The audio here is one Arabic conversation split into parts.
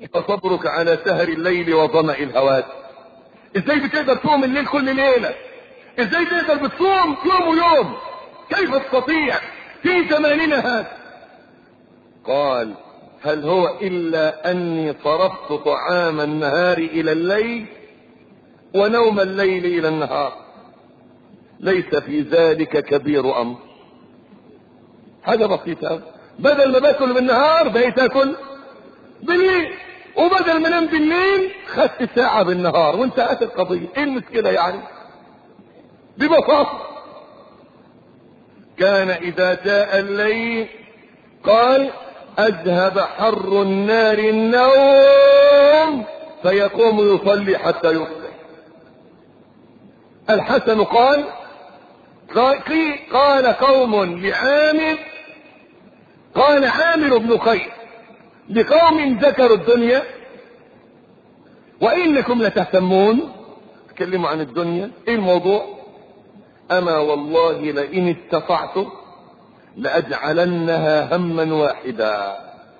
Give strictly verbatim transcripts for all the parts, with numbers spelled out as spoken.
فصبرك على سهر الليل وظمأ الهوات. ازاي بتقدر تصوم الليل كل ليلة؟ ازاي تقدر بتصوم يوم ويوم؟ كيف تستطيع في زماننا هذا؟ قال هل هو الا اني صرفت طعام النهار الى الليل ونوم الليل الى النهار، ليس في ذلك كبير امر. حاجة بسيطة، بدل ما باكل بالنهار بقيت اكل بالليل، وبدل ما انام بالليل خدت ساعة بالنهار وانتهت القضية. ايه المشكلة يعني؟ ببساطة كان اذا جاء الليل قال اذهب حر النار النوم فيقوم يصلي حتى يصبح. الحسن قال قال قوم لعامر، قال عامر بن خير لقوم ذكروا الدنيا وانكم لتهتمون، تكلموا عن الدنيا، ايه الموضوع؟ اما والله لئن استطعت لاجعلنها هما واحدا،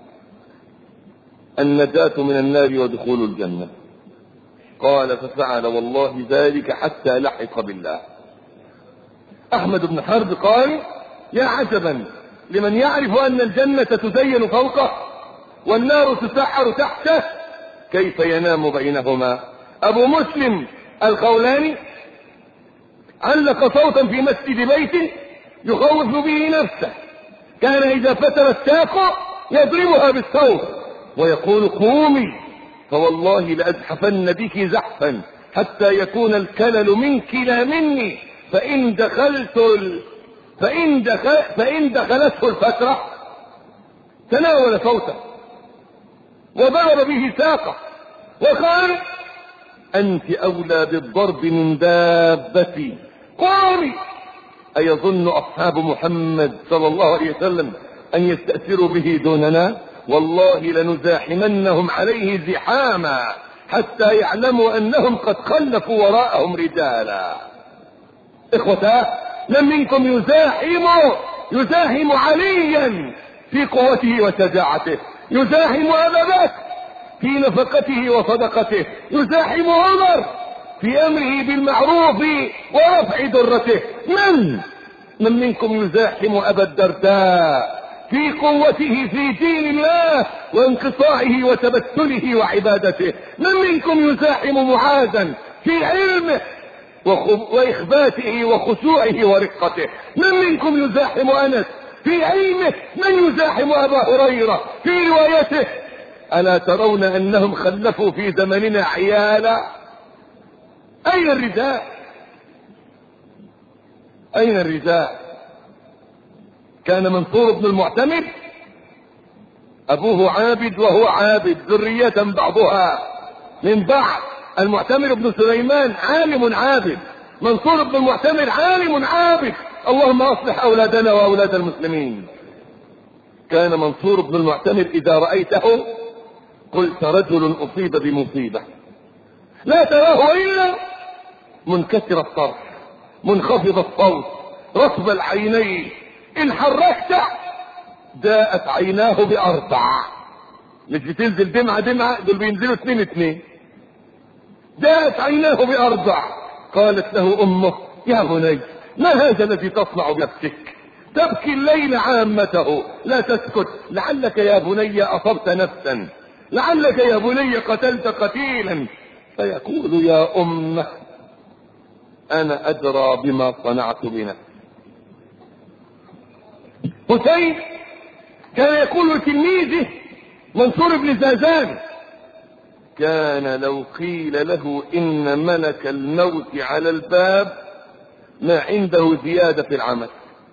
النجاة من النار ودخول الجنة. قال ففعل والله ذلك حتى لحق بالله. احمد بن حرب قال يا عجبا لمن يعرف ان الجنة تزين فوقه والنار تسحر تحته، كيف ينام بينهما؟ ابو مسلم الخولاني علق صوتا في مسجد بيته يخوف به نفسه، كان اذا فتر الساق يضربها بالصوت ويقول قومي فوالله لازحفن بك زحفا حتى يكون الكلل منك لا مني، فان دخلت ال... فان دخل... فان دخلته الفترة تناول صوته وضرب به ساقه وقال انت اولى بالضرب من دابتي قومي. ايظن اصحاب محمد صلى الله عليه وسلم ان يستأثروا به دوننا؟ والله لنزاحمنهم عليه زحاما حتى يعلموا انهم قد خلفوا وراءهم رجالا. اخوتاه من منكم يزاحم يزاحم عليا في قوته وشجاعته، يزاحم ابا بكر في نفقته وصدقته، يزاحم عمر في امره بالمعروف ورفع درته. من من منكم يزاحم ابا الدرداء في قوته في دين الله وانقطاعه وتبتله وعبادته؟ من منكم يزاحم معاذا في علمه واخباته وخشوعه ورقته؟ من منكم يزاحم انس في علمه؟ من يزاحم ابا هريرة في روايته؟ الا ترون انهم خلفوا في زمننا عيالا؟ اين الرجال؟ اين الرجال؟ كان منصور بن المعتمر ابوه عابد وهو عابد، ذرية بعضها من بعض. المعتمر بن سليمان عالم عابد، منصور بن المعتمر عالم عابد. اللهم اصلح اولادنا واولاد المسلمين. كان منصور بن المعتمر اذا رأيته قلت رجل اصيب بمصيبة، لا تراه الا منكسر الطرف منخفض الصوت رطب العينين، ان حركت جاءت عيناه باربع، مش بتنزل دمعة دمعة، دول بينزلوا اثنين اثنين. جاءت عيناه باربع. قالت له امه يا بني ما هذا الذي تصنع بنفسك؟ تبكي الليل عامته لا تسكت، لعلك يا بني اصبت نفسا، لعلك يا بني قتلت قتيلا. فيقول يا امه انا ادرى بما صنعت بنفسي. حسين كان يقول لتلميذه منصور بن زازان كان لو قيل له ان ملك الموت على الباب ما عنده زيادة في العمل،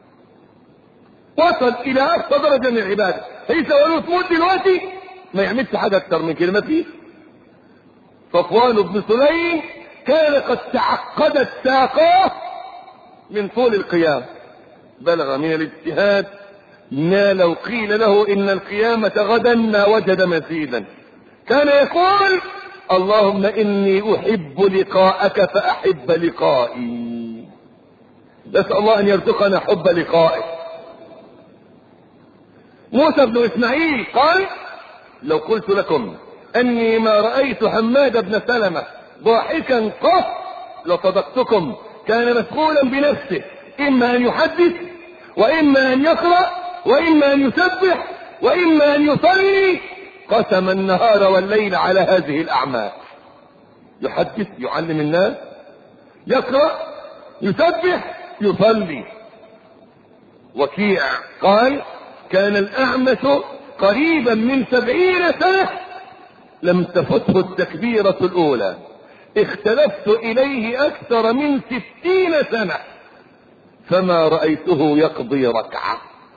وصل الى اقصى درجة من العبادة، ليس ولو تموت دلوقتي ما يعملش حاجة اكتر من كده ما فيه. صفوان بن سليم كان قد تعقدت ساقاه من طول القيام، بلغ من الاجتهاد ما لو قيل له ان القيامة غدا ما وجد مزيدا. كان يقول اللهم اني احب لقاءك فاحب لقائي. نسأل الله ان يرزقنا حب لقائه. موسى بن اسماعيل قال لو قلت لكم اني ما رأيت حماد بن سلمة ضاحكا قط لصدقتكم، كان مشغولا بنفسه، اما ان يحدث واما ان يقرأ واما ان يسبح واما ان يصلي، قسم النهار والليل على هذه الاعمال. يحدث يعلم الناس، يقرأ، يسبح، يصلي. وكيع قال كان الأعمش قريبا من سبعين سنة لم تفته التكبيرة الأولى، اختلفت إليه أكثر من ستين سنة فما رأيته يقضي ركعة.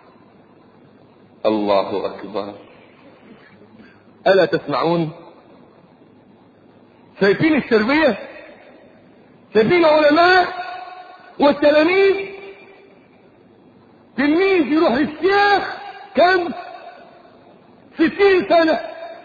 الله أكبر. ألا تسمعون؟ شايفين التربية؟ شايفين العلماء والتلاميذ؟ تلميذ يروح للشيخ كم؟ ستين سنة،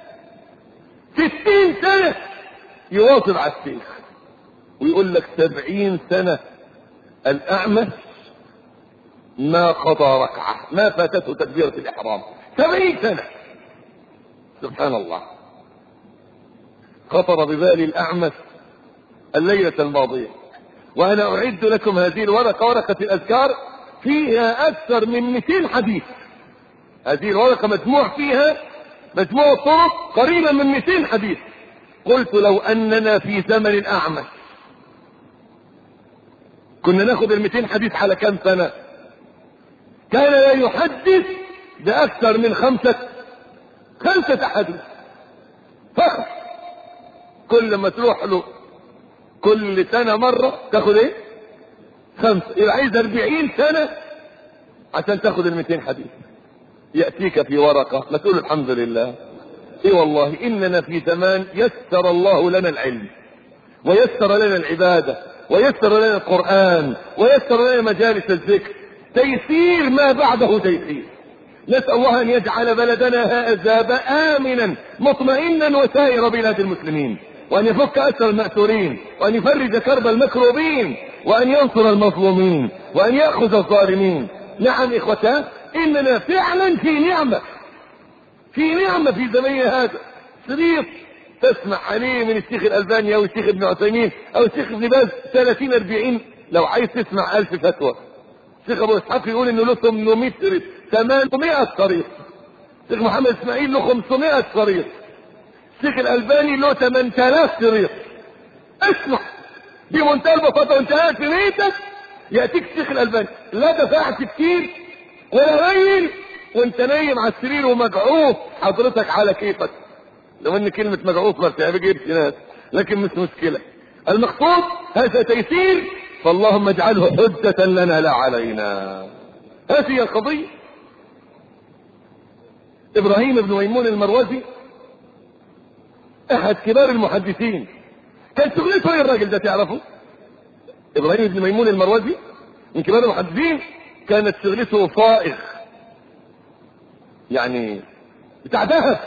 ستين سنة يواظب على الشيخ، ويقول لك سبعين سنة الأعمش ما قضى ركعة، ما فاتته تكبيرة الإحرام، سبعين سنة. سبحان الله. خطر ببالي الأعمش الليلة الماضية وأنا أعد لكم هذه الورقة، ورقة الأذكار، فيها أكثر من مئتين حديث. هذه الورقة مجموع فيها مجموع طرق قريبا من مئتين حديث. قلت لو أننا في زمن الأعمش كنا ناخذ المئتين حديث على كم سنة؟ كان لا يحدث بأكثر من خمسة خمسة حديث فقط. كل ما تروح له كل سنة مرة تاخذ ايه؟ خمسة. يبقى عايز أربعين سنة عشان تاخذ المئتين حديث. يأتيك في ورقة ما تقول الحمد لله. اي والله اننا في زمان يسر الله لنا العلم ويسر لنا العبادة ويسر لنا القرآن ويسر لنا مجالس الذكر، تيسير ما بعده تيسير. نسأل الله ان يجعل بلدنا هذا آمنا مطمئنا وسائر بلاد المسلمين، وان يفك أسر المأسورين، وان يفرج كرب المكروبين، وان ينصر المظلومين، وان يأخذ الظالمين. نعم اخوتاه، اننا فعلا في نعمة، في نعمة في زماننا هذا. شريط تسمع عليه من الشيخ الألباني او الشيخ ابن عثيمين او الشيخ ابن باز ثلاثين أربعين، لو عايز تسمع ألف فتوى. الشيخ ابو اسحاق يقول انه له ثمانمائة شريط، ثمانمائة شريط. الشيخ محمد اسماعيل له خمسمائة شريط. الشيخ الألباني له ثمانية آلاف شريط. اسمع بمنتهى البساطة وانت قاعد في بيتك يأتيك الشيخ الألباني، لا دفعت كتير ولا قليل، وانت نايم على السرير ومجعوف حضرتك على كيفك. لو ان كلمة مجعوف ما بتعجبش ناس، لكن مش مشكلة. المقصود هذا تيسير، فاللهم اجعله حجة لنا لا علينا. هذه هي القضية. ابراهيم بن ميمون المروزي احد كبار المحدثين، كان شغلته ايه الراجل ده تعرفه؟ ابراهيم بن ميمون المروزي من كبار المحدثين، كانت شغلته صائغ، يعني بتاع ذهب،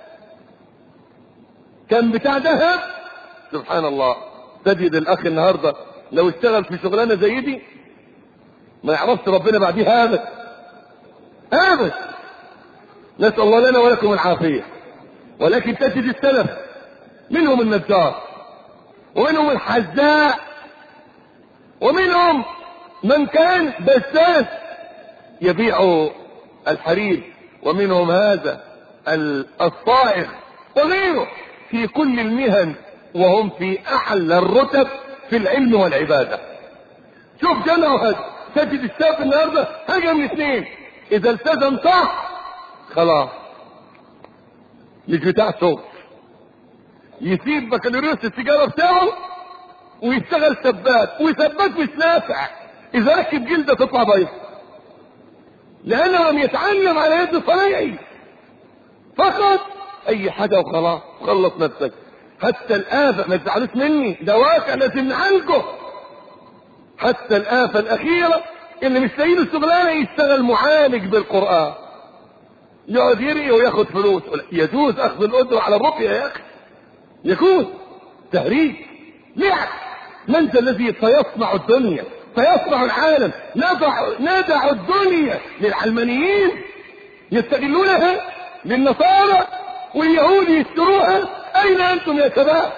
كان بتاع ذهب. سبحان الله. تجد الاخ النهارده لو اشتغل في شغلانه زي دي ما يعرفش ربنا بعديها ابدا ابدا. نسال الله لنا ولكم العافيه. ولكن تجد السلف منهم النجار، ومنهم الحذاء، ومنهم من كان بساس يبيع الحرير، ومنهم هذا الصائغ وغيره، في كل المهن، وهم في اعلى الرتب في العلم والعبادة. شوف جمعوا هذا. تجد الشاب النهارده حاجة من اثنين، اذا التزم صح خلاص مش بتاع شغل، يسيب بكالوريوس التجارة بتاعه ويشتغل سباك، وسباك مش نافع، اذا ركب جلده تطلع بيض، لانه لم يتعلم على يد صنايعي، فقط اي حاجة وخلاص. خلص نفسك. حتى الآفة، ما تزعلوش مني، ده واقع لازم نعالجه. حتى الآفة الأخيرة اللي مش لاقيين الشغلانة يشتغل معالج بالقرآن، يقعد يرقي وياخد فلوس. يجوز أخذ الأجرة على الرقية يا أخي، يجوز. تهريج، لعب. من ذا الذي سيصنع الدنيا، سيصنع العالم؟ ندع ندع الدنيا للعلمانيين يستغلونها، للنصارى واليهود يشتروها، اين انتم يا شباب؟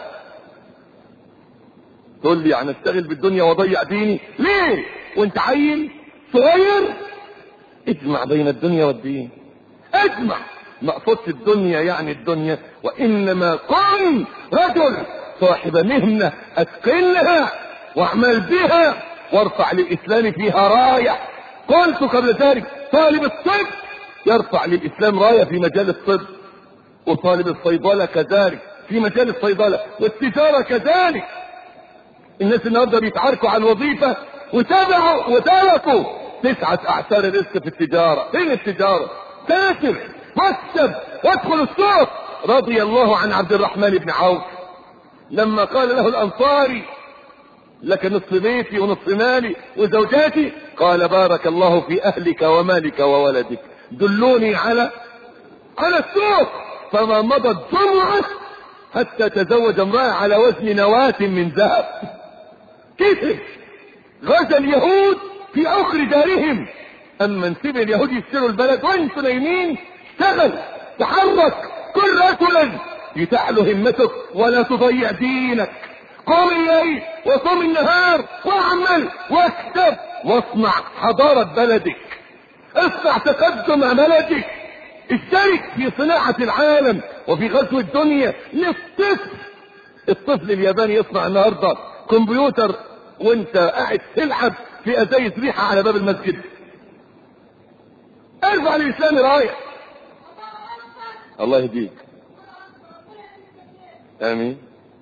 تقول لي يعني اشتغل بالدنيا واضيع ديني ليه وانت عيل صغير؟ اجمع بين الدنيا والدين، اجمع. ما اقصدش الدنيا يعني الدنيا، وانما كن رجل صاحب مهنة اتقنها واعمل بها وارفع للاسلام فيها راية. قلت قبل ذلك طالب الطب يرفع للاسلام راية في مجال الطب، وطالب الصيدلة كذلك في مجال الصيدلة، والتجارة كذلك. الناس النهارده بيتعاركوا على الوظيفة وتابعوا وتركوا تسعة اعشار الرزق في التجارة. فين التجارة؟ تاجر واكسب وادخل السوق. رضي الله عن عبد الرحمن بن عوف لما قال له الانصاري لك نصف بيتي ونصف مالي وزوجاتي، قال بارك الله في اهلك ومالك وولدك، دلوني على على السوق. فما مضت جمعة حتى تزوج امرأة على وزن نواة من ذهب. كيف غزا اليهود في اخر دارهم. اما نسيب اليهود يشتروا البلد وانت نايمين، اشتغل تحرك، كن رجلا يتعلو همتك ولا تضيع دينك. قوم الليل وصوم النهار واعمل واكتب واصنع حضارة بلدك، اصنع تقدم بلدك، اشترك في صناعة العالم وفي غزو الدنيا. للطفل الطفل الياباني يصنع النهاردة كمبيوتر وانت قاعد تلعب في ازايز ريحة على باب المسجد. ارفع الاسلام راية. الله يهديك، امين.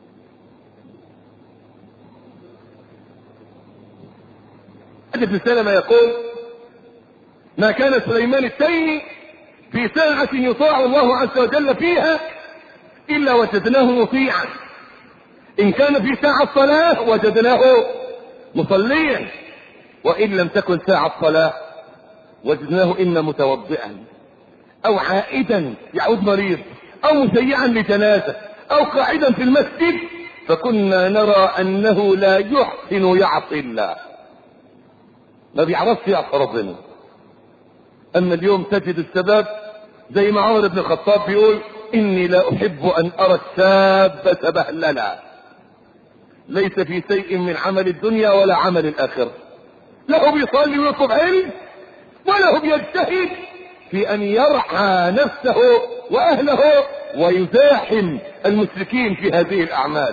ابن سلمة يقول ما كان سليمان التيمي في ساعة يطاع الله عز وجل فيها الا وجدناه مطيعا، ان كان في ساعة صلاة وجدناه مصليا، وان لم تكن ساعة صلاة وجدناه اما متوضئا او عائدا يعود مريض او مسيعا لجنازة او قاعدا في المسجد، فكنا نرى انه لا يحسن يعصي الله، ما بيعرفش يعصي ربنا. اما اليوم تجد الشباب زي ما عمر بن الخطاب بيقول اني لا احب ان ارى الشاب تبهللا، ليس في شيء من عمل الدنيا ولا عمل الاخره، لا هو بيصلي ويطلب علم ولا هو بيجتهد في ان يرعى نفسه واهله ويزاحم المشركين في هذه الاعمال.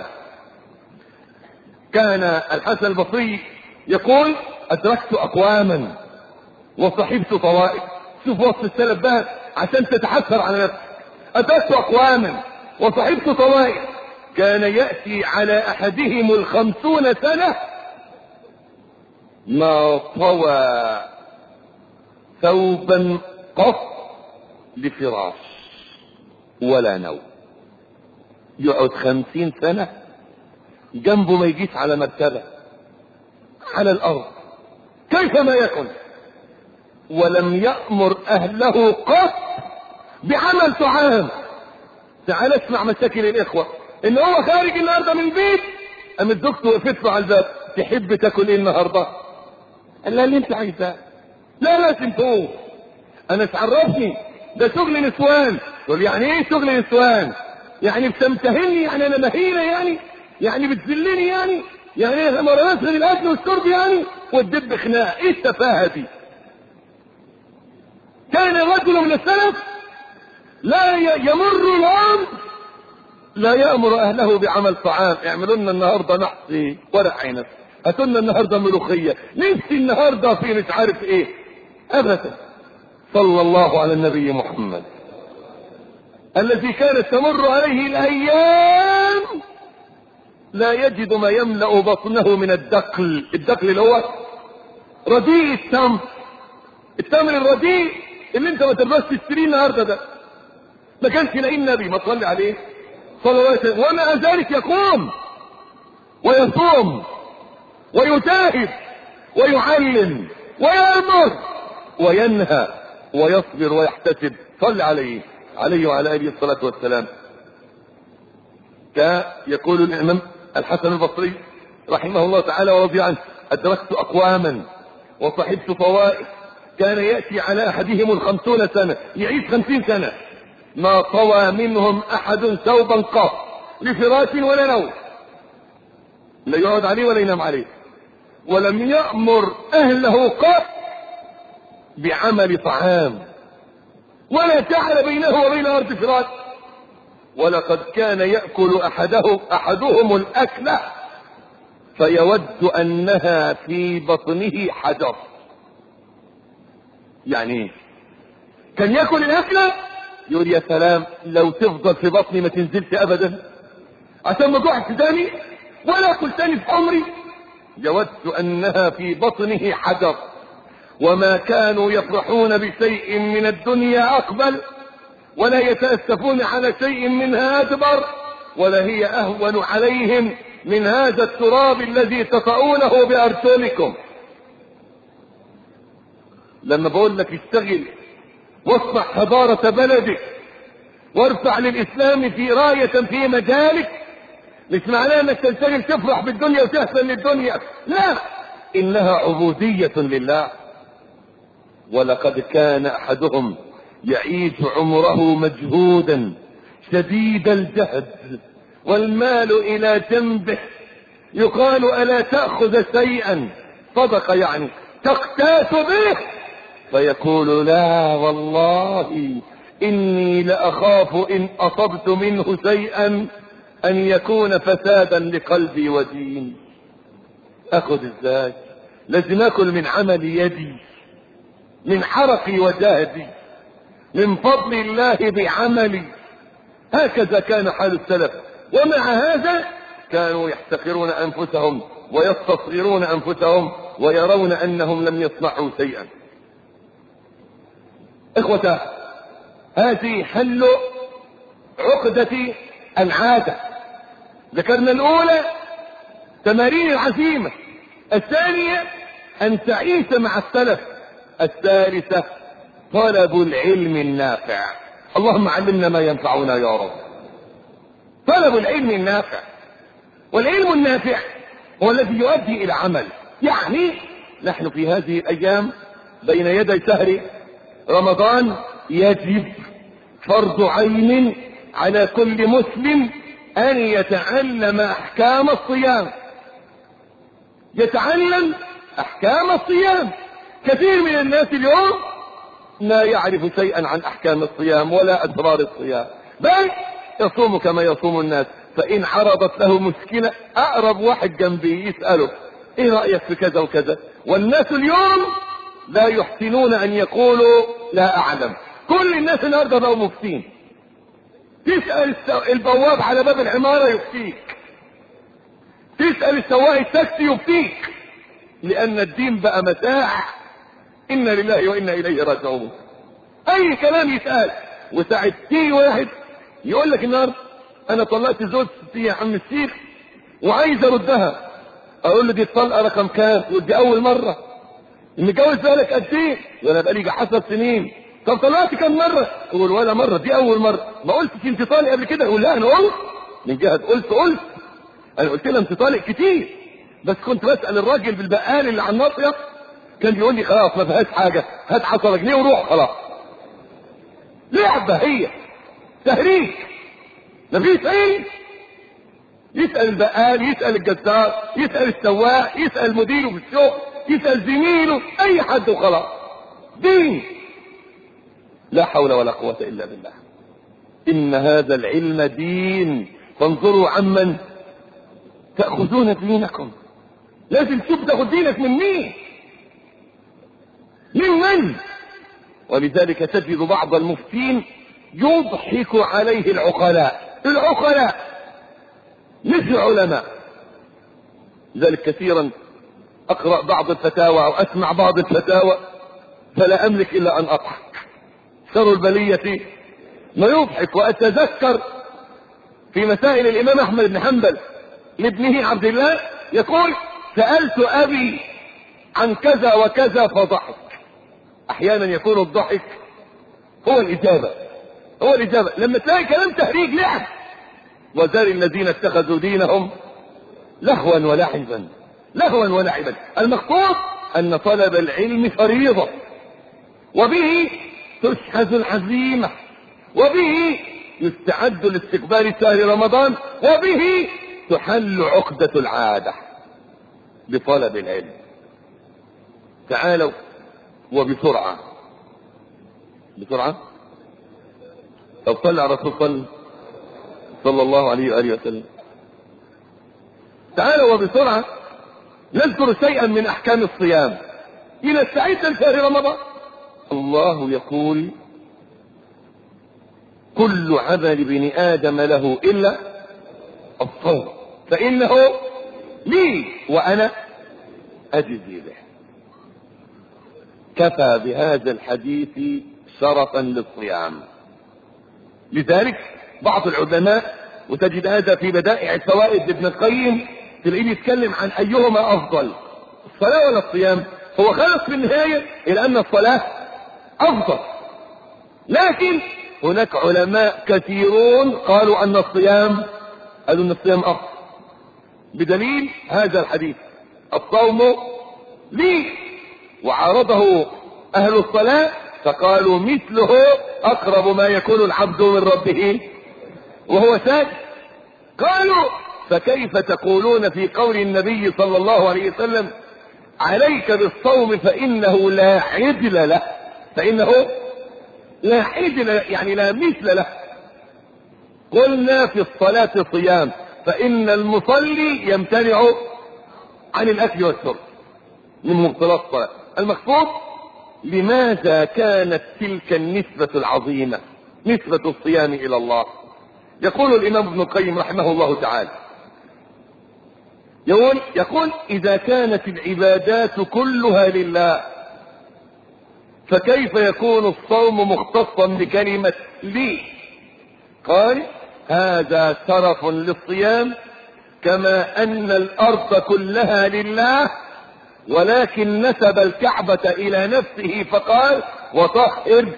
كان الحسن البصري يقول ادركت اقواما وصحبت طوائف. شوف وصف السلف بقى عشان تتحسر على نفسك. ادركت اقواما وصحبت طوائف كان يأتي على احدهم الخمسون سنة ما طوى ثوبا قط لفراش ولا نوم. يقعد خمسين سنة جنبه ما يجيش على مرتبة على الارض كيفما يكن، ولم يأمر اهله قط بعمل طعام. تعال اسمع مشاكل الاخوة، ان هو خارج النهارده من البيت قام الدكتور وقفت له على الباب تحب تاكل ايه النهارده؟ قال لها اللي انت عايزاه. لا لازم تقول انا تعرفني ده شغل نسوان. تقول يعني ايه شغل نسوان؟ يعني بتمتهني؟ يعني انا مهينه؟ يعني يعني بتذلني؟ يعني يعني انا مرات من الاكل والشرب يعني والدب خناق. ايه التفاهه دي؟ كان رجل من السلف لا يمر العام لا يأمر اهله بعمل طعام. اعملوا لنا النهارده محشي ورق عنب، هاتوا لنا النهارده ملوخيه، نفسي النهارده في مش عارف ايه. ابدا. صلى الله على النبي محمد الذي كانت تمر عليه الايام لا يجد ما يملأ بطنه من الدقل. الدقل اللي هو رديء التمر، التمر الرديء اللي انت ما ترضاش تشتريه النهارده ده. ما كانش يلاقيه النبي ما تصلي عليه صلى الله عليه وسلم، ومع ذلك يقوم ويصوم ويجاهد ويعلم ويأمر وينهى ويصبر ويحتسب. صل عليه عليه وعلى اله الصلاة والسلام. يقول الامام الحسن البصري رحمه الله تعالى ورضي عنه ادركت اقواما وصحبت طوائف كان يأتي على احدهم الخمسون سنة، يعيش خمسين سنة ما طوى منهم احد ثوبا قط لفراش ولا نوم، لا يقعد عليه ولا ينام عليه، ولم يأمر اهله قط بعمل طعام، ولا جعل بينه وبين ارض فراش. ولقد كان يأكل احده احدهم الاكلة فيود انها في بطنه حجر. يعني ايه؟ كان يأكل الاكلة يقول يا سلام لو تفضل في بطني ما تنزلش ابدا عشان ما جوعت تاني ولا اكل تاني في عمري. يود انها في بطنه حجر. وما كانوا يفرحون بشيء من الدنيا اقبل، ولا يتأسفون على شيء منها ادبر، ولا هي اهون عليهم من هذا التراب الذي تطؤونه بارجلكم. لما بقول لك اشتغل واصنع حضارة بلدك وارفع للاسلام في راية في مجالك، مش معناه انك تنشغل تفرح بالدنيا وتحسن للدنيا، لا، انها عبودية لله. ولقد كان احدهم يعيش عمره مجهودا شديد الجهد والمال الى جنبه، يقال الا تأخذ شيئا، صدق يعني، تقتات به، فيقول لا والله اني لاخاف ان اصبت منه شيئا ان يكون فسادا لقلبي وديني. اخذ ازاي؟ لازم اكل من عمل يدي، من حرقي وجهدي، من فضل الله بعملي. هكذا كان حال السلف. ومع هذا كانوا يحتقرون انفسهم ويستصغرون انفسهم ويرون انهم لم يصنعوا شيئا. اخوة، هذه حل عقدة العادة. ذكرنا الاولى تمارين العزيمة، الثانية ان تعيش مع السلف، الثالثة طلب العلم النافع. اللهم علمنا ما ينفعنا يا رب. طلب العلم النافع، والعلم النافع هو الذي يؤدي الى عمل. يعني نحن في هذه الايام بين يدي شهر رمضان، يجب فرض عين على كل مسلم ان يتعلم احكام الصيام. يتعلم احكام الصيام. كثير من الناس اليوم لا يعرف شيئا عن احكام الصيام ولا اسرار الصيام، بل يصوم كما يصوم الناس. فان عرضت له مشكلة اقرب واحد جنبي يسأله ايه رأيك في كذا وكذا. والناس اليوم لا يحسنون ان يقولوا لا اعلم. كل الناس النهارده بقوا مفتين. تسأل البواب على باب العمارة يفتيك، تسأل السواق التاكسي يفتيك، لان الدين بقى متاع. انا لله وانا اليه راجعون. اي كلام يتقال. وساعة تيجي واحد يقول لك النهارده انا طلقت زوجتي يا عم الشيخ وعايز اردها، اقول له دي الطلقه رقم كام؟ يقول دي اول مره. متجوز بقالك قد ايه؟ وانا بقالي عشر سنين. طب طلقت كم مره؟ يقول ولا مره، دي اول مره. ما قلتش انت طالق قبل كده؟ يقول لا انا قلت. من جهه قلت قلت انا قلت لها انت طالق كتير، بس كنت بسال الراجل بالبقال اللي على الناصيه كان بيقول لي خلاص ما فيهاش حاجه، هات عشرة جنيه وروح خلاص. لعبه هي، تهريج، مفيش علم. يسأل البقال، يسأل الجزار، يسأل السواق، يسأل مديره في الشغل، يسأل زميله، اي حد وخلاص. دين. لا حول ولا قوة الا بالله. ان هذا العلم دين. فانظروا عمن تأخذون دينكم. لازم تشوف تاخذ دينك من مين؟ من من؟ ولذلك تجد بعض المفتين يضحك عليه العقلاء. العقلاء مش علماء. لذلك كثيرا اقرأ بعض الفتاوى او اسمع بعض الفتاوى فلا املك الا ان اضحك. شر البلية ما يضحك. واتذكر في مسائل الامام احمد بن حنبل لابنه عبد الله يقول سألت ابي عن كذا وكذا فضحك. احيانا يكون الضحك هو الاجابة، هو الاجابة لما تلاقي كلام تهريج لعب. وذر الذين اتخذوا دينهم لهوا ولعبا، لهوا ولعبا. المقصود ان طلب العلم فريضة، وبه تشحذ العزيمة وبه يستعد لاستقبال شهر رمضان، وبه تحل عقدة العادة بطلب العلم. تعالوا وبسرعة بسرعة طب صلى على رسول الله صلى الله عليه وآله وسلم. تعالوا وبسرعة نذكر شيئا من أحكام الصيام لنستعد لشهر رمضان. الله يقول: كل عمل ابن آدم له إلا الصوم فإنه لي وأنا أجزي به. كفى بهذا الحديث شرفا للصيام. لذلك بعض العلماء، وتجد هذا في بدائع الفوائد لابن القيم، تلاقيه يتكلم عن أيهما أفضل، الصلاة ولا الصيام. هو خلص في النهاية إلى أن الصلاة أفضل، لكن هناك علماء كثيرون قالوا أن الصيام قالوا أن الصيام أفضل بدليل هذا الحديث: الصوم لي. وعارضه أهل الصلاة فقالوا مثله أقرب ما يكون العبد من ربه وهو ساجد. قالوا: فكيف تقولون في قول النبي صلى الله عليه وسلم: عليك بالصوم فإنه لا عدل له، فإنه لا عدل له يعني لا مثل له. قلنا في الصلاة صيام، فإن المصلي يمتنع عن الأكل والشرب من مبطلات الصلاة. المقصود: لماذا كانت تلك النسبة العظيمة، نسبة الصيام إلى الله؟ يقول الإمام ابن القيم رحمه الله تعالى، يقول, يقول إذا كانت العبادات كلها لله فكيف يكون الصوم مختصا بكلمة لي؟ قال: هذا شرف للصيام، كما أن الأرض كلها لله، ولكن نسب الكعبة إلى نفسه فقال: وطهر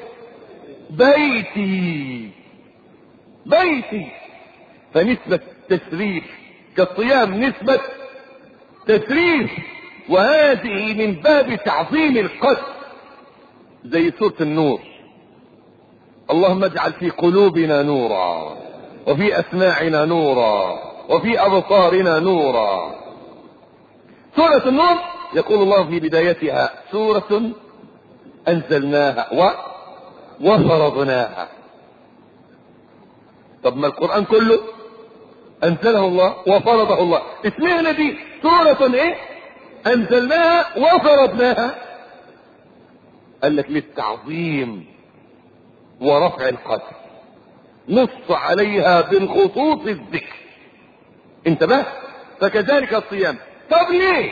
بيتي بيتي. فنسبة تشريف كالصيام نسبة تشريف، وهذه من باب تعظيم القدر، زي سورة النور: اللهم اجعل في قلوبنا نورا، وفي أسماعنا نورا، وفي أبصارنا نورا. سورة النور يقول الله في بدايتها: سورة أنزلناها و... وفرضناها. طب ما القرآن كله أنزله الله وفرضه الله، اسمها دي سورة ايه؟ أنزلناها وفرضناها. قال لك للتعظيم ورفع القدر، نص عليها بالخصوص الذكر. انتبه. فكذلك الصيام. طب ليه؟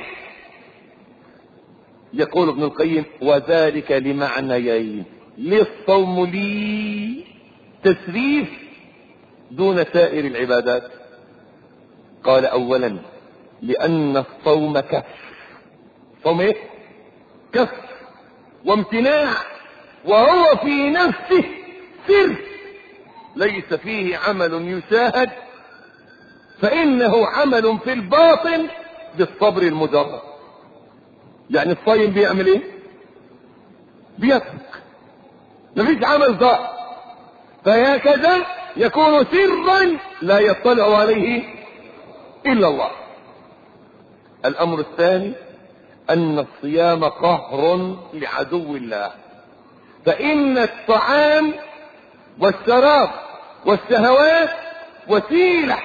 يقول ابن القيم: وذلك لمعنيين. للصوم لي تسريف دون سائر العبادات. قال: اولا لان الصوم كف. صوم ايه؟ كف وامتناع، وهو في نفسه سر ليس فيه عمل يشاهد، فانه عمل في الباطن بالصبر المجرد. يعني الصايم بيعمل ايه؟ بيترك، مفيش عمل ظاهر، فهكذا يكون سرا لا يطلع عليه الا الله. الامر الثاني ان الصيام قهر لعدو الله، فان الطعام والشراب والشهوات وسيله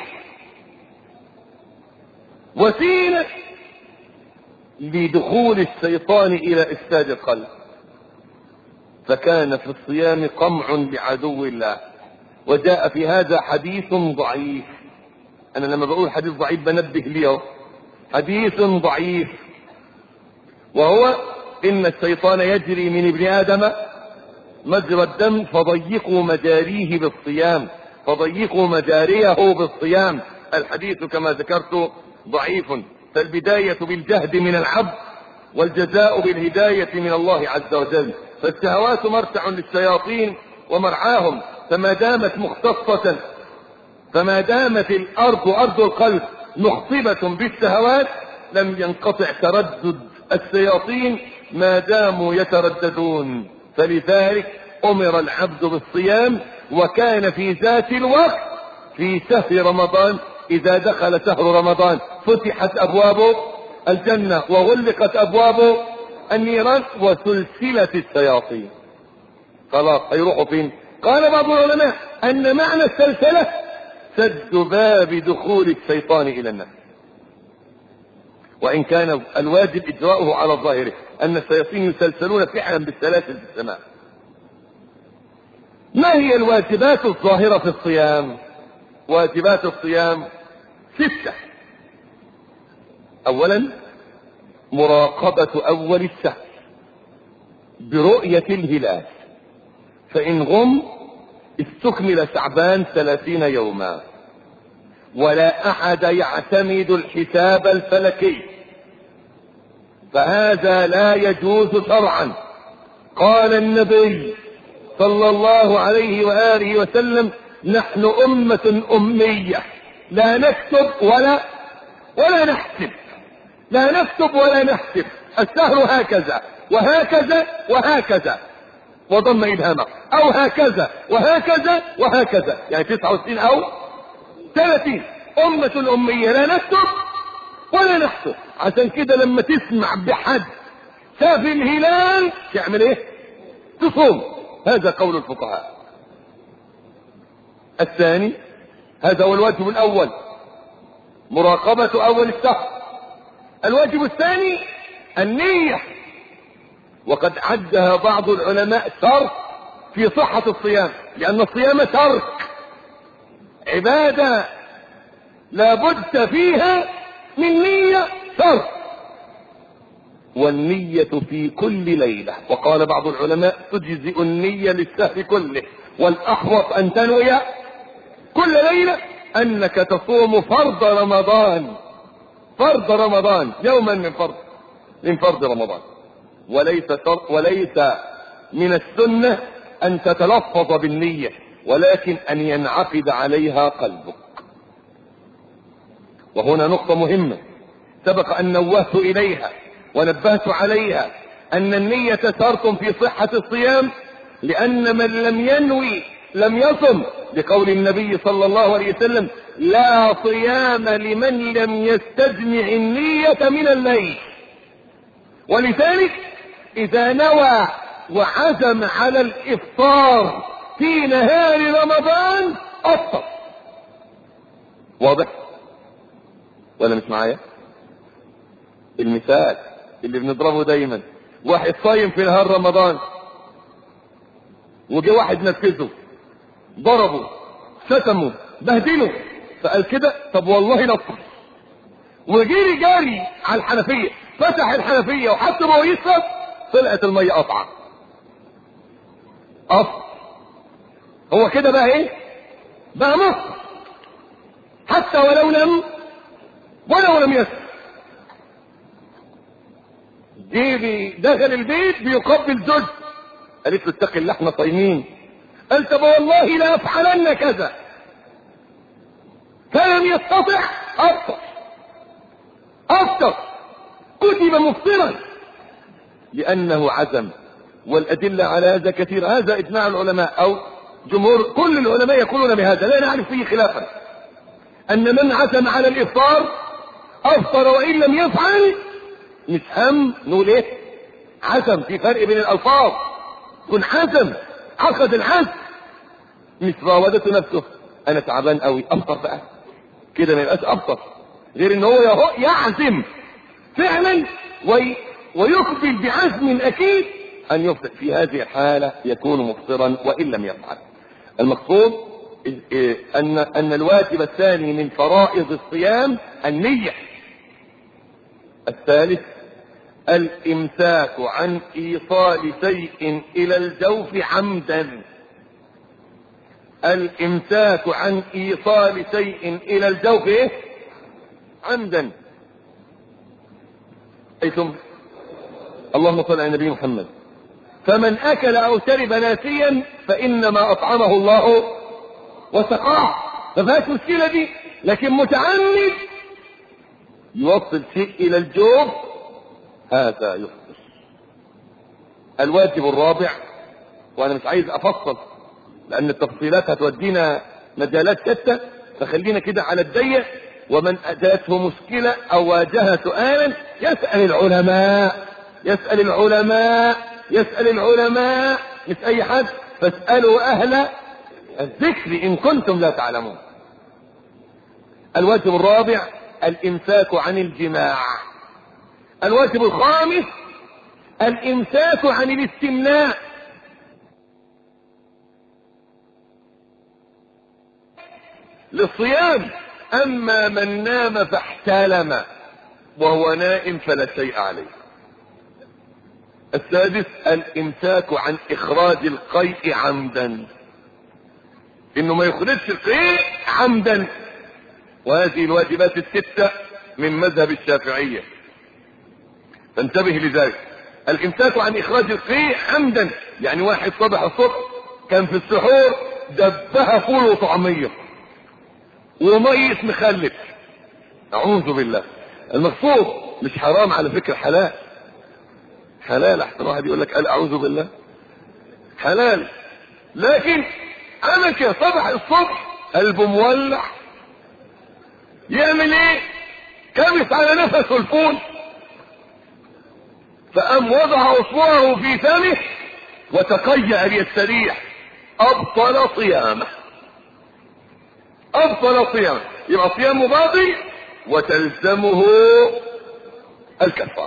وسيله لدخول الشيطان الى افساد القلب، فكان في الصيام قمع لعدو الله. وجاء في هذا حديث ضعيف. انا لما بقول حديث ضعيف بنبه ليه، حديث ضعيف، وهو ان الشيطان يجري من ابن ادم مجرى الدم فضيقوا مجاريه بالصيام، فضيقوا مجاريه بالصيام. الحديث كما ذكرت ضعيف. فالبداية بالجهد من العبد، والجزاء بالهداية من الله عز وجل. فالشهوات مرتع للشياطين ومرعاهم، فما دامت مختصة فما دامت الأرض أرض القلب مخصبة بالشهوات لم ينقطع تردد الشياطين ما داموا يترددون. فلذلك أمر العبد بالصيام وكان في ذات الوقت في شهر رمضان. إذا دخل شهر رمضان فتحت أبواب الجنة وغلقت أبواب النيران وسلسلة الشياطين. خلاص هيروحوا فين؟ قال بعض العلماء أن معنى السلسلة سد باب دخول الشيطان إلى النفس، وإن كان الواجب إجراؤه على الظاهر أن الشياطين يسلسلون فعلا بالسلاسل في السماء. ما هي الواجبات الظاهرة في الصيام؟ واجبات الصيام ستة. أولا مراقبة أول الشهر برؤية الهلال، فإن غم استكمل شعبان ثلاثين يوما، ولا أحد يعتمد الحساب الفلكي، فهذا لا يجوز شرعا. قال النبي صلى الله عليه وآله وسلم: نحن أمة أمية لا نكتب ولا ولا نحسب، لا نكتب ولا نحسب، الشهر هكذا وهكذا وهكذا وضم إبهامه، أو هكذا وهكذا وهكذا، يعني تسعة وستين أو ثلاثين. أمة أمية لا نكتب ولا نحسب. عشان كده لما تسمع بحد شاف الهلال تعمل ايه؟ تصوم. هذا قول الفقهاء. الثاني، هذا هو الواجب الأول، مراقبة أول الشهر. الواجب الثاني النية، وقد عدها بعض العلماء شرط في صحة الصيام، لأن الصيام ترك عبادة لا بد فيها من نية شرط، والنية في كل ليلة. وقال بعض العلماء تجزئ النية للشهر كله، والأحوط أن تنوي كل ليلة أنك تصوم فرض رمضان، فرض رمضان يوما من فرض من فرض رمضان، وليس وليس من السنة أن تتلفظ بالنية، ولكن أن ينعقد عليها قلبك. وهنا نقطة مهمة سبق أن نوهت إليها ونبهت عليها، أن النية شرط في صحة الصيام، لأن من لم ينوي لم يصم، لقول النبي صلى الله عليه وسلم: لا صيام لمن لم يستجمع النية من الليل. ولذلك إذا نوى وعزم على الإفطار في نهار رمضان أفطر. واضح ولا مش معايا؟ المثال اللي بنضربه دايما، واحد صايم في نهار رمضان وجه واحد نفذه، ضربه شتمه بهدله، فقال كده طب والله نفطر، وجيري جاري على الحنفية، فتح الحنفية وحط بويسة، طلعت المية قطعة. أفطر. هو كده بقى ايه؟ بقى مفطر حتى ولو لم ولو لم يسر. جيبي دخل البيت بيقبل زوج، قالت له اتق الله احنا صايمين، قال طب والله لا افعلن كذا، فلم يستطع افطر افطر كتب مفطرا لانه عزم. والادله على هذا كثير. هذا اجماع العلماء او جمهور كل العلماء يقولون بهذا، لا نعرف فيه خلافا، ان من عزم على الافطار افطر وان لم يفعل. مش هم نقول ايه عزم، في فرق بين الالفاظ. كن عزم عقد العزم، مش راودته نفسه انا تعبان قوي افطر بقى كده، ما يبقاش افطر، غير ان هو يعزم فعلا وي ويقبل بعزم اكيد ان يفطر. في هذه الحالة يكون مفطرا وان لم يفعل. المقصود ان ان الواجب الثاني من فرائض الصيام النية. الثالث الامساك عن ايصال شيء الى الجوف عمدا. الامساك عن ايصال شيء الى الجوف ايه؟ عمدا. ايتم اللهم صل على النبي محمد. فمن اكل او شرب ناسيا فانما اطعمه الله وسقاه، ما فيهاش مشكله دي. لكن متعمد يوصل شيء الى الجوف هذا يفطر. الواجب الرابع، وانا مش عايز افصل لان التفصيلات هتودينا مجالات شتى، فخلينا كده على الضيق. ومن اتته مشكلة او واجه سؤالا يسأل العلماء، يسأل العلماء يسأل العلماء مش اي حد. فاسألوا اهل الذكر ان كنتم لا تعلمون. الواجب الرابع الامساك عن الجماع. الواجب الخامس الامساك عن الاستمناء. للصيام اما من نام فاحتلم وهو نائم فلا شيء عليه. السادس الامساك عن اخراج القيء عمدا، انه ما يخرجش القيء عمدا. وهذه الواجبات الستة من مذهب الشافعية، فانتبه لذلك. الامساك عن اخراج القيء عمدا، يعني واحد صبح الصبح كان في السحور دبها فول وطعمية وميت مخلف، اعوذ بالله. المقصود مش حرام على فكرة، حلال حلال. احسن واحد يقول لك قال اعوذ بالله، حلال. لكن انا كده صبح الصبح قلبه مولع، يعمل ايه؟ كبس على نفسه الفول، فقام وضع اصبعه في فمه وتقيأ ليستريح، ابطل صيامه، ابطل صيامه. يبقى صيامه باطل وتلزمه الكفاره.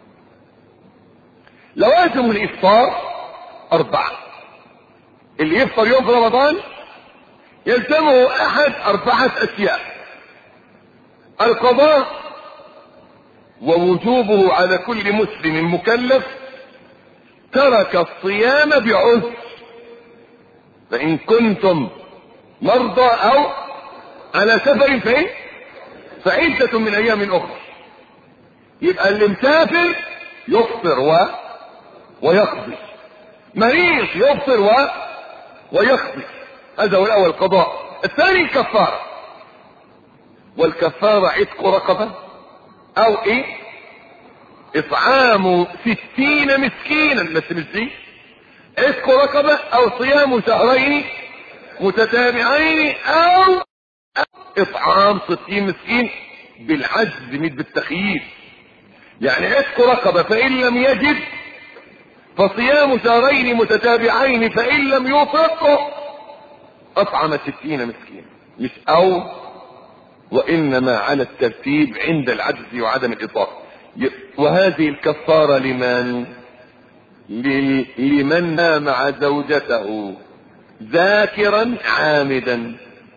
لوازم الافطار اربعه. اللي يفطر يوم في رمضان يلزمه احد اربعه اشياء: القضاء، ووجوبه على كل مسلم مكلف ترك الصيام بعذر، فان كنتم مرضى او على سفر فإن فعدة من ايام اخرى. يبقى اللي مسافر يفطر و ويقضي، مريض يفطر و ويقضي. هذا هو الاول، القضاء. الثاني الكفارة، والكفارة عتق رقبة او ايه اطعام ستين مسكينا، بس مش دي، عتق رقبة او صيام شهرين متتابعين او اطعام ستين مسكين بالعجز مش بالتخيير. يعني عتق رقبة فان لم يجد فصيام شهرين متتابعين، فان لم يطق اطعم ستين مسكين، مش او، وانما على الترتيب عند العجز وعدم الاطاقة. وهذه الكفارة لمن لمن نام مع زوجته ذاكرا عامدا،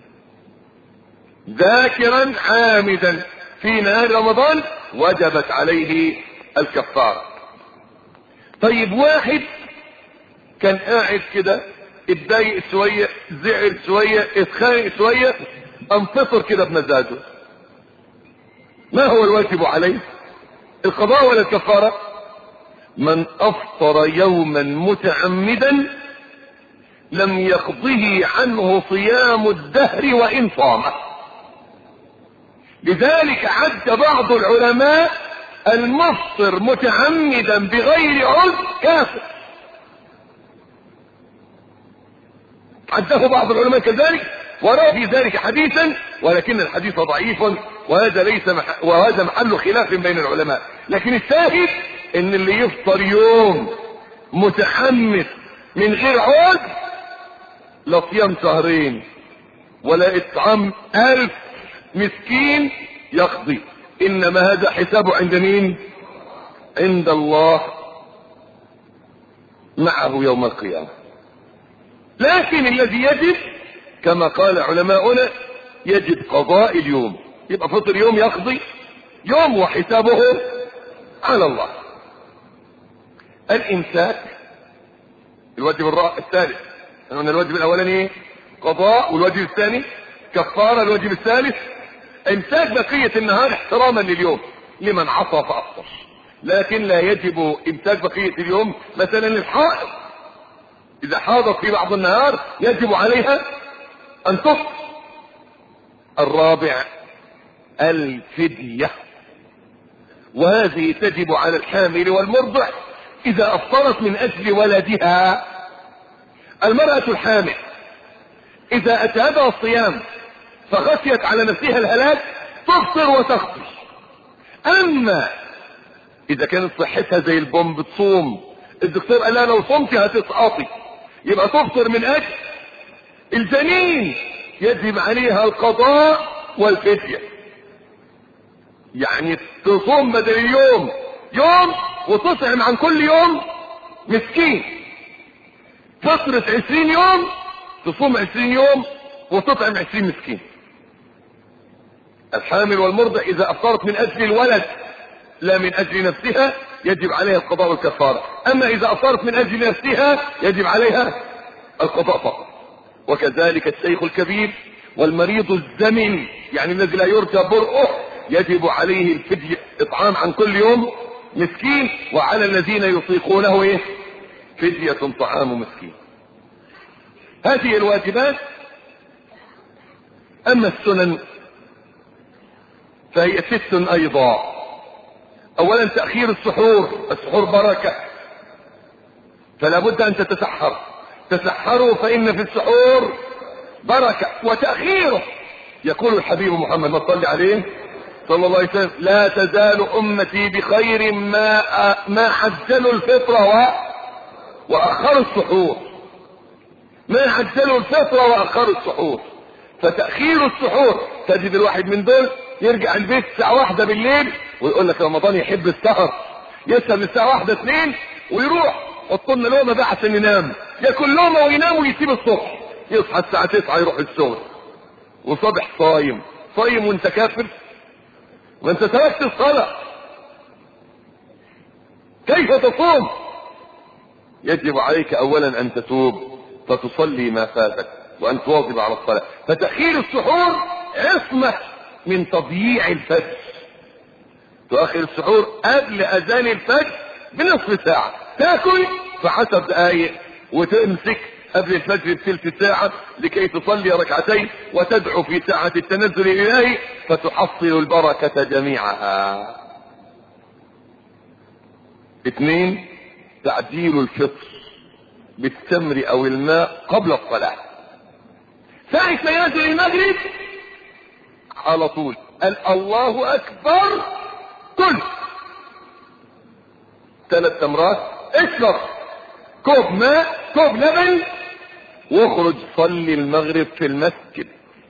ذاكرا عامدا في نهار رمضان وجبت عليه الكفارة. طيب واحد كان قاعد كده اتضايق شوية، زعل شوية، اتخانق شوية، انفطر كده بمزاجه، ما هو الواجب عليه؟ القضاء ولا الكفارة؟ من افطر يوما متعمدا لم يقضه عنه صيام الدهر وان صامه. لذلك عد بعض العلماء المفطر متعمدا بغير عذر كافر، عده بعض العلماء كذلك، ورأى في ذلك حديثا، ولكن الحديث ضعيف، وهذا ليس مح... وهذا محل خلاف بين العلماء. لكن الشاهد ان اللي يفطر يوم متحمس من غير عذر لا صيام شهرين ولا اطعام الف مسكين يقضي، انما هذا حسابه عند مين؟ عند الله معه يوم القيامة. لكن الذي يجب كما قال علماؤنا يجب قضاء اليوم، يبقى فطر يوم يقضي يوم وحسابه على الله. الامساك الواجب الثالث، قلنا الواجب الاولاني قضاء، والواجب الثاني كفارة. الواجب الثالث امساك بقية النهار احتراما لليوم لمن عصى فافطر، لكن لا يجب امساك بقية اليوم. مثلا الحائض اذا حاضت في بعض النهار يجب عليها ان تفطر. الرابع الفدية، وهذه تجب على الحامل والمرضع اذا افطرت من اجل ولدها. المرأة الحامل اذا اتعبها الصيام فخشيت على نفسها الهلاك تفطر وتخطي. اما اذا كانت صحتها زي البوم بتصوم، الدكتور قال لها لو صمتي هتسقطي، يبقى تفطر من اجل الجنين، يجب عليها القضاء والفدية. يعني تصوم بدل اليوم يوم وتطعم عن كل يوم مسكين. فترة عشرين يوم تصوم عشرين يوم وتطعم عشرين مسكين. الحامل والمرضع اذا افطرت من اجل الولد لا من اجل نفسها يجب عليها القضاء والكفارة. اما اذا افطرت من اجل نفسها يجب عليها القضاء فقط. وكذلك الشيخ الكبير والمريض الزمن، يعني الذي لا يرجى برؤه، يجب عليه الفدية، اطعام عن كل يوم مسكين، وعلى الذين يطيقونه ايه؟ فدية طعام مسكين. هذه الواجبات. اما السنن فهي ست ايضا. اولا تأخير السحور، السحور بركة، فلا بد ان تتسحر. تسحروا فان في السحور بركة. وتأخيره يقول الحبيب محمد ما صلى عليه صلى الله عليه وسلم: لا تزال امتي بخير ما ما عجلوا الفطرة و... واخروا السحور. ما عجلوا الفطرة واخروا السحور. فتأخير السحور، تجد الواحد من دول يرجع البيت الساعة واحدة بالليل ويقول لك رمضان يحب السهر، يسهر الساعة واحدة اثنين ويروح حط لنا لقمة بقى عشان ينام، ياكل لقمة وينام ويسيب الصبح، يصحى الساعة تسعة يروح الشغل وصبح صايم. صايم وانت كافر وانت تركت الصلاة، كيف تصوم؟ يجب عليك اولا ان تتوب فتصلي ما فاتك وان تواظب على الصلاة. فتأخير السحور عصمة من تضييع الفجر. تؤخر السحور قبل اذان الفجر بنصف ساعة، تاكل في عشر دقائق وتمسك قبل الفجر بثلث ساعة لكي تصلي ركعتين وتدعو في ساعة التنزل الالهي فتحصل البركة جميعها. اثنين، تعجيل الفطر بالتمر او الماء قبل الصلاة. ساعة ما ينزل المغرب على طول قال الله اكبر، كل ثلاث تمرات، اشرب كوب ماء كوب لبن واخرج صلي المغرب في المسجد.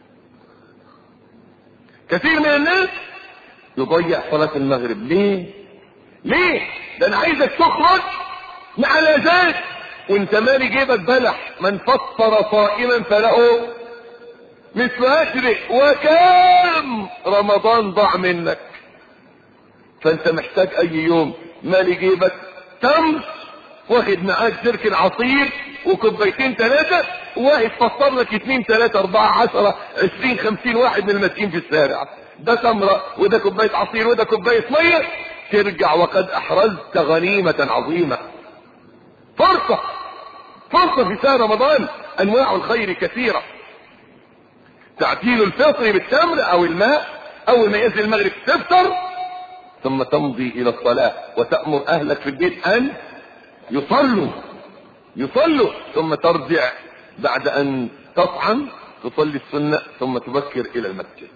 كثير من الناس يضيع صلاة المغرب. ليه؟ ليه؟ ده انا عايزك تخرج مع الاذان وانت مالي جيبك بلح. من فطر صائما فله مثل اجره وكام رمضان ضاع منك. فانت محتاج اي يوم مالي جيبك تمر، واخد معاك جركن عصير وكوبايتين ثلاثة، واحد فطر لك اثنين ثلاثة اربعة عشرة عشرين خمسين واحد من المسكين في الشارع. ده تمرة وده كوباية عصير وده كوباية مية، ترجع وقد احرزت غنيمة عظيمة. فرصة فرصة في شهر رمضان، انواع الخير كثيرة. تعجيل الفطر بالتمر او الماء، اول ما ينزل المغرب تفطر ثم تمضي الى الصلاة وتأمر اهلك في البيت ان يصلوا يصلوا ثم ترجع بعد ان تطعم تصلي السنة ثم تبكر الى المسجد.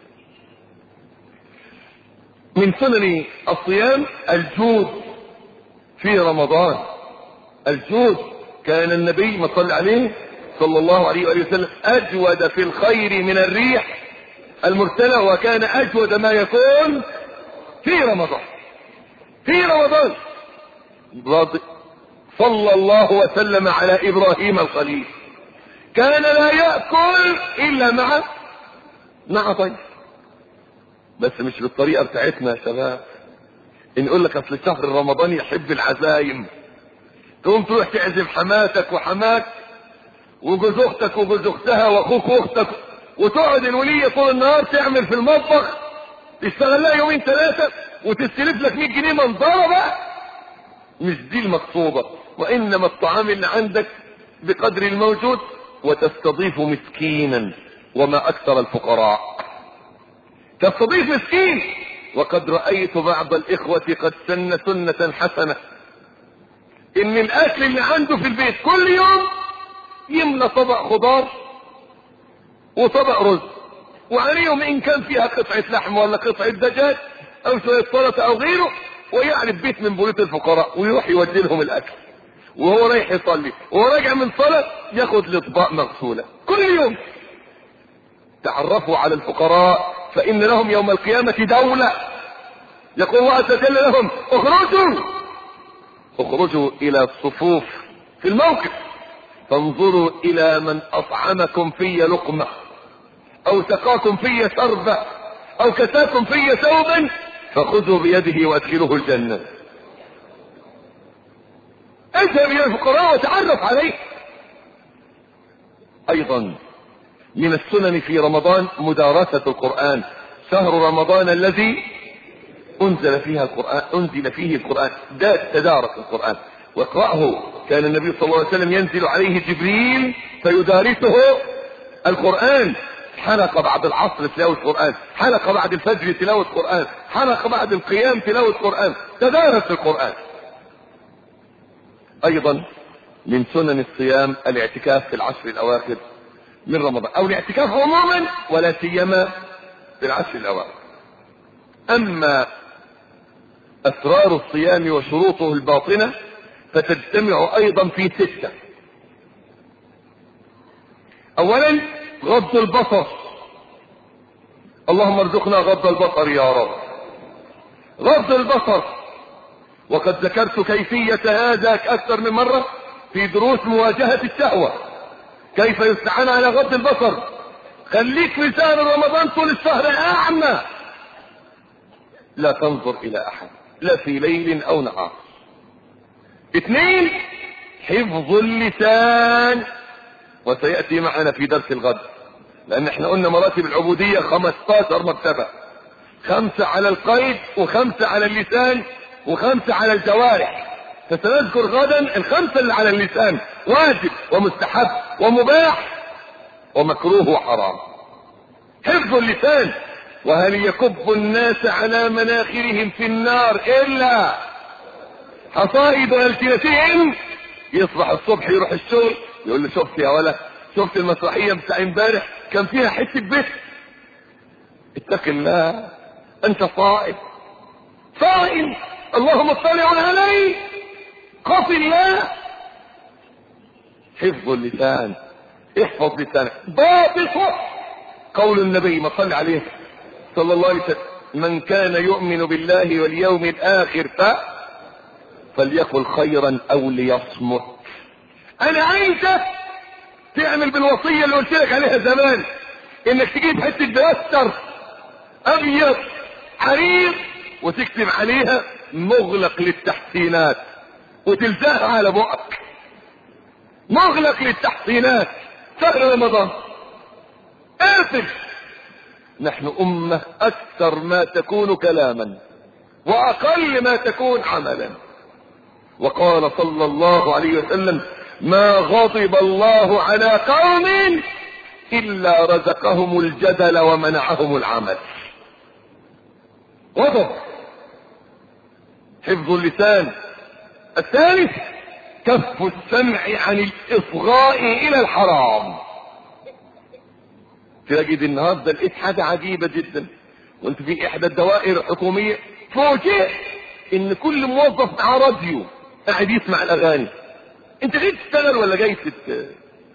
من سنن الصيام الجود في رمضان. الجود كان النبي ما صلى عليه صلى الله عليه وآله وسلم اجود في الخير من الريح المرسلة، وكان اجود ما يكون في رمضان. في رمضان صلى الله وسلم على ابراهيم الخليل، كان لا يأكل الا مع مع طيب، بس مش بالطريقة بتاعتنا يا شباب. ان يقول لك اصل شهر رمضان يحب العزايم، تقوم تروح تعزم حماتك وحماك وجوز اختك وجوز اختها واخوك واختك، وتقعد الولية طول النهار تعمل في المطبخ، تشتغل لها يومين ثلاثة وتستلف لك مية جنيه منظرة بقى. مش دي المقصودة، وانما الطعام اللي عندك بقدر الموجود، وتستضيف مسكينا، وما اكثر الفقراء تستضيف مسكين. وقد رأيت بعض الاخوة قد سن سنة حسنة، ان الاكل اللي عنده في البيت كل يوم يملى طبق خضار وطبق رز، وعليهم ان كان فيها قطعة لحم ولا قطعة دجاج او شوية سلطة او غيره، ويعرف بيت من بيوت الفقراء ويروح يودي لهم الاكل، وهو رايح يصلي وهو راجع من صلاة ياخد الاطباق مغسولة كل يوم. تعرفوا على الفقراء فان لهم يوم القيامة دولة. يقول الله عز وجل لهم اخرجوا اخرجوا الى الصفوف في الموقف، فانظروا الى من اطعمكم في لقمة او سقاكم في شربة او كساكم في ثوبا فخذوا بيده وادخلوه الجنة. اذهب الى الفقراء وتعرف عليه. ايضا من السنن في رمضان مدارسة القرآن. شهر رمضان الذي انزل فيها القرآن انزل فيه القرآن ده تدارك القرآن واقرأه. كان النبي صلى الله عليه وسلم ينزل عليه جبريل فيدارسه القرآن، حلقة بعد العصر تلاوة القرآن، حلقة بعد الفجر تلاوة القرآن، حلقة بعد القيام تلاوة القرآن، تدارس القرآن. ايضا من سنن الصيام الاعتكاف في العشر الاواخر من رمضان، او الاعتكاف عموما ولا سيما في العشر الاواخر. اما اسرار الصيام وشروطه الباطنة فتجتمع ايضا في ستة. اولا غض البصر، اللهم ارزقنا غض البصر يا رب. غض البصر، وقد ذكرت كيفية هذا اكثر من مرة في دروس مواجهة الشهوة، كيف يستعان على غض البصر. خليك في شهر رمضان طول الشهر اعمى، لا تنظر الى احد لا في ليل او نهار. اثنين حفظ اللسان، وسيأتي معنا في درس الغد، لان احنا قلنا مراتب العبودية خمستاشر مرتبة، خمسة على القيد وخمسة على اللسان وخمسة على الجوارح، فسنذكر غدا الخمسة اللي على اللسان: واجب ومستحب ومباح ومكروه وحرام. حفظ اللسان. وهل يكب الناس على مناخرهم في النار الا حصائد ألسنتهم؟ يصبح الصبح يروح الشغل يقول له شفت يا ولا شفت المسرحية بتاع امبارح كان فيها حتة بيت؟ اتق الله، انت صائم صائم، اللهم صل عليه، خف الله. حفظ اللسان، احفظ لسانك. ضابطه قول النبي ما صلى عليه صلى الله عليه وسلم: من كان يؤمن بالله واليوم الاخر ف فليقل خيرا او ليصمت. انا عايزك تعمل بالوصية اللي قلت لك عليها زمان، انك تجيب حتة دفتر ابيض عريض وتكتب عليها مغلق للتحسينات وتلزقها على بقك. مغلق للتحسينات، شهر رمضان اقفل. نحن امة اكثر ما تكون كلاما واقل ما تكون عملا. وقال صلى الله عليه وسلم: ما غضب الله على قوم الا رزقهم الجدل ومنعهم العمل. غضب. حفظ اللسان. الثالث كف السمع عن الاصغاء الى الحرام. تجد النهارده لقيت حاجه عجيبه جدا، وانت في احدى الدوائر الحكوميه فوجئت ان كل موظف مع راديو قاعد يسمع الاغاني. انت جاي تشتغل ولا جاي تت...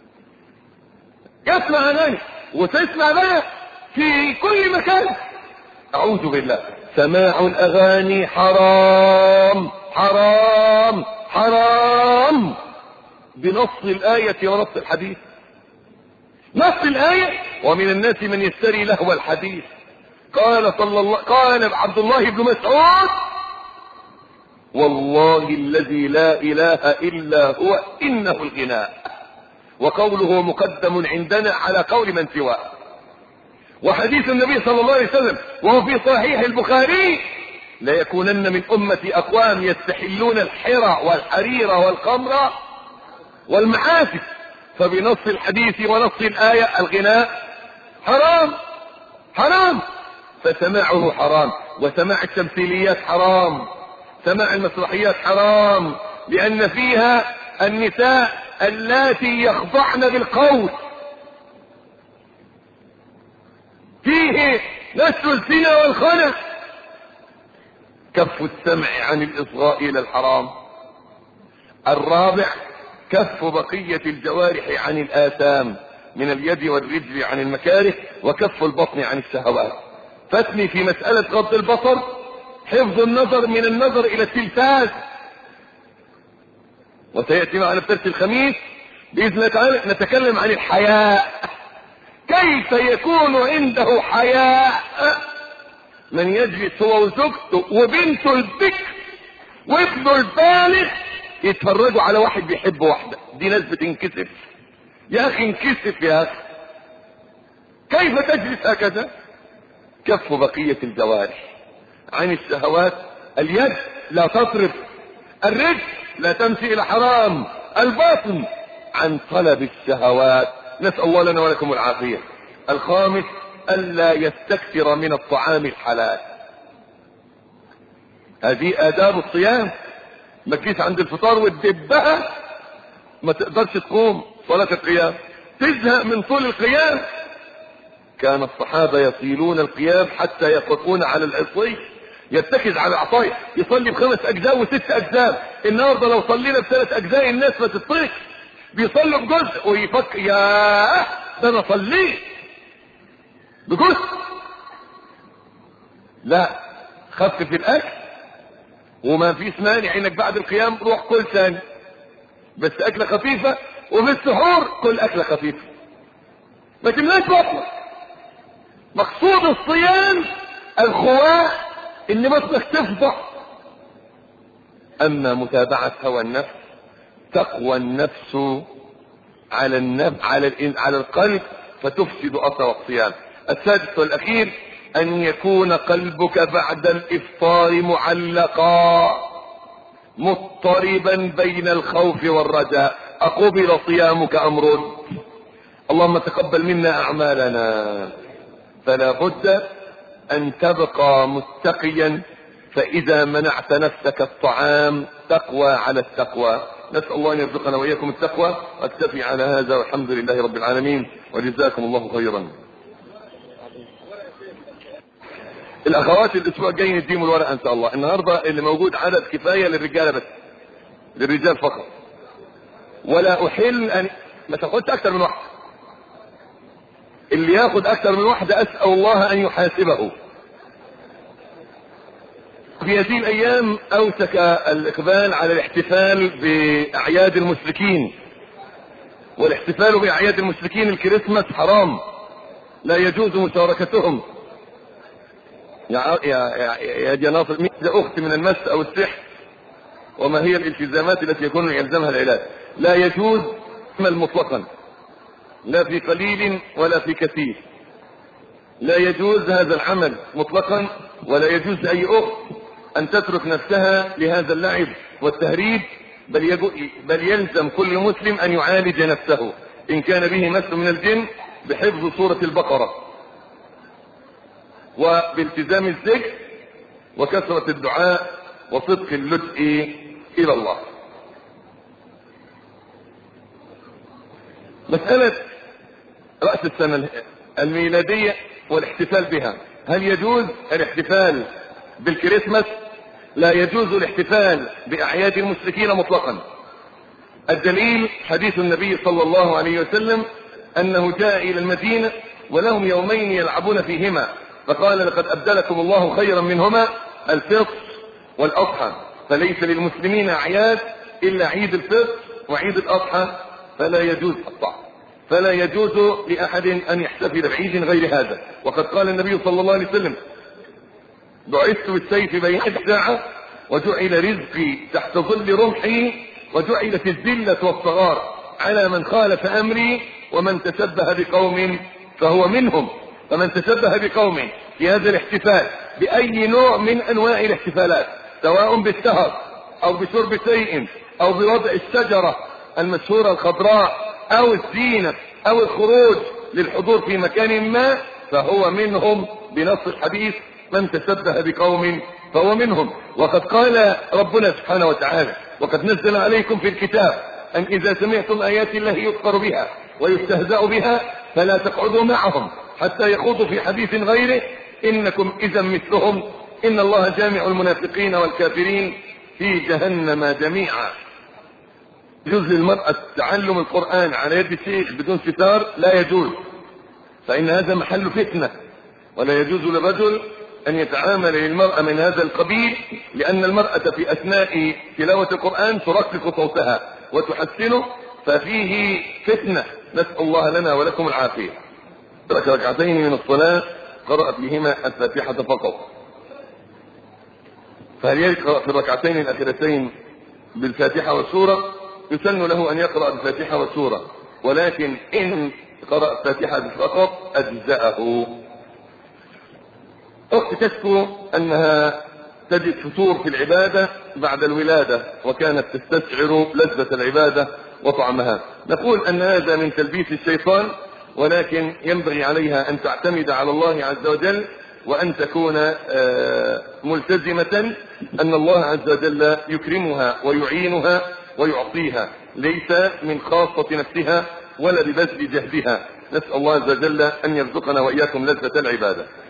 يسمع اغاني وتسمع بقى في كل مكان. اعوذ بالله. سماع الاغاني حرام حرام حرام بنص الايه ونص الحديث. نص الايه: ومن الناس من يشتري لهو الحديث. قال صلى الله قال عبد الله بن مسعود: والله الذي لا اله الا هو انه الغناء. وقوله مقدم عندنا على قول من سواه. وحديث النبي صلى الله عليه وسلم وهو في صحيح البخاري: لا يكونن من امتي اقوام يستحلون الحرى والحرير والخمر والمعازف. فبنص الحديث ونص الآية الغناء حرام حرام، فسماعه حرام، وسماع التمثيليات حرام، سماع المسرحيات حرام، لأن فيها النساء اللاتي يخضعن بالقول. فيه نشر الزنا والخنا. كف السمع عن الإصغاء إلى الحرام. الرابع كف بقية الجوارح عن الآثام من اليد والرجل عن المكاره، وكف البطن عن الشهوات. فتني في مسألة غض البصر حفظ النظر من النظر إلى التلفاز، وسيأتي معنا في درس الخميس بإذن الله تعالى نتكلم عن الحياء. كيف يكون عنده حياء من يجلس هو وزوجته وبنته البكر وابنه البالغ يتفرجوا على واحد بيحب واحدة؟ دي ناس بتنكسف يا اخي، انكسف يا اخي. كيف تجلس هكذا؟ كف بقية الجوارح عن الشهوات. اليد لا تطرف، الرجل لا تمشي الى حرام، الباطن عن طلب الشهوات. نسأل الله لنا ولكم العافية. الخامس ألا يستكثر من الطعام الحلال. هذه آداب الصيام. ما تجيش عند الفطار وتدبها، ما تقدرش تقوم صلاة القيام، تزهق من طول القيام. كان الصحابة يطيلون القيام حتى يقفون على العصي، يتكز على العصاية، يصلي بخمس أجزاء وست أجزاء. النهارده لو صلينا بثلاث أجزاء الناس ما تطيق، بيصلوا بجزء ويفكر يا ده انا صليت بجزء. لا، خفف الاكل، وما فيش مانع انك بعد القيام روح كل ثاني، بس اكله خفيفه، وفي السحور كل اكله خفيفه، ما تملاش بطنك. مقصود الصيام الخواء، ان بطنك تفضح. اما متابعه هوى النفس، تقوى النفس على النفس على على القلب فتفسد اثر الصيام. السادس والاخير ان يكون قلبك بعد الافطار معلقا مضطربا بين الخوف والرجاء. اقبل صيامك ام رد؟ اللهم تقبل منا اعمالنا. فلا بد ان تبقى متقيا، فاذا منعت نفسك الطعام تقوى على التقوى. نسأل الله ان يرزقنا واياكم التقوى. اكتفي على هذا والحمد لله رب العالمين، وجزاكم الله خيرا. الاخوات الاسبوع الجاي نديهم الورقه ان شاء الله. النهارده اللي موجود عدد كفايه للرجاله بس، للرجال فقط، ولا احل ان ما تاخدش اكثر من واحده. اللي ياخد اكثر من واحده اسال الله ان يحاسبه. في هذه الايام اوشك الاقبال على الاحتفال باعياد المشركين، والاحتفال باعياد المشركين الكريسماس حرام، لا يجوز مشاركتهم. يا يا يا يا ناصر، مين ده اخت من المس او السحر؟ وما هي الالتزامات التي يكون يلزمها العلاج؟ لا يجوز مطلقا، لا في قليل ولا في كثير. لا يجوز هذا العمل مطلقا، ولا يجوز لاي اخت ان تترك نفسها لهذا اللعب والتهريب، بل, بل يلزم كل مسلم ان يعالج نفسه ان كان به مس من الجن بحفظ سورة البقرة، وبالتزام الذكر، وكثرة الدعاء، وصدق اللجء الى الله. مسألة رأس السنة الميلادية والاحتفال بها، هل يجوز الاحتفال بالكريسماس؟ لا يجوز الاحتفال بأعياد المشركين مطلقا. الدليل حديث النبي صلى الله عليه وسلم أنه جاء إلى المدينة ولهم يومين يلعبون فيهما، فقال لقد أبدلكم الله خيرا منهما الفطر والأضحى، فليس للمسلمين أعياد إلا عيد الفطر وعيد الأضحى، فلا يجوز الطعام، فلا يجوز لأحد أن يحتفل بعيد غير هذا. وقد قال النبي صلى الله عليه وسلم بعثت بالسيف بين الساعة وجعل رزقي تحت ظل رمحي وجعلت الذلة والصغار على من خالف أمري ومن تشبه بقوم فهو منهم. فمن تشبه بقوم في هذا الاحتفال بأي نوع من أنواع الاحتفالات، سواء بالسهر أو بشرب شيء أو بوضع الشجرة المشهورة الخضراء أو الزينة أو الخروج للحضور في مكان ما، فهو منهم بنص الحديث من تشبه بقوم فهو منهم. وقد قال ربنا سبحانه وتعالى وقد نزل عليكم في الكتاب أن إذا سمعتم آيات الله يكفر بها ويستهزأ بها فلا تقعدوا معهم حتى يخوضوا في حديث غيره إنكم إذا مثلهم إن الله جامع المنافقين والكافرين في جهنم جميعا. يجوز للمرأة تعلم القرآن على يد الشيخ بدون ستار؟ لا يجوز، فإن هذا محل فتنة، ولا يجوز للرجل أن يتعامل للمرأة من هذا القبيل، لأن المرأة في أثناء تلاوة القرآن ترقق صوتها وتحسنه، ففيه فتنة. نسأل الله لنا ولكم العافية. ركعتين من الصلاة قرأ فيهما الفاتحة فقط، فهل يقرأ في الركعتين الأخيرتين بالفاتحة والسورة؟ يسن له أن يقرأ بالفاتحة والسورة، ولكن إن قرأ الفاتحة فقط أجزأه. أخت تشكو أنها تجد فتور في العبادة بعد الولادة، وكانت تستشعر لذة العبادة وطعمها. نقول أن هذا من تلبيس الشيطان، ولكن ينبغي عليها أن تعتمد على الله عز وجل، وأن تكون ملتزمة أن الله عز وجل يكرمها ويعينها ويعطيها، ليس من خاصة نفسها ولا ببذل جهدها. نسأل الله عز وجل أن يرزقنا وإياكم لذة العبادة.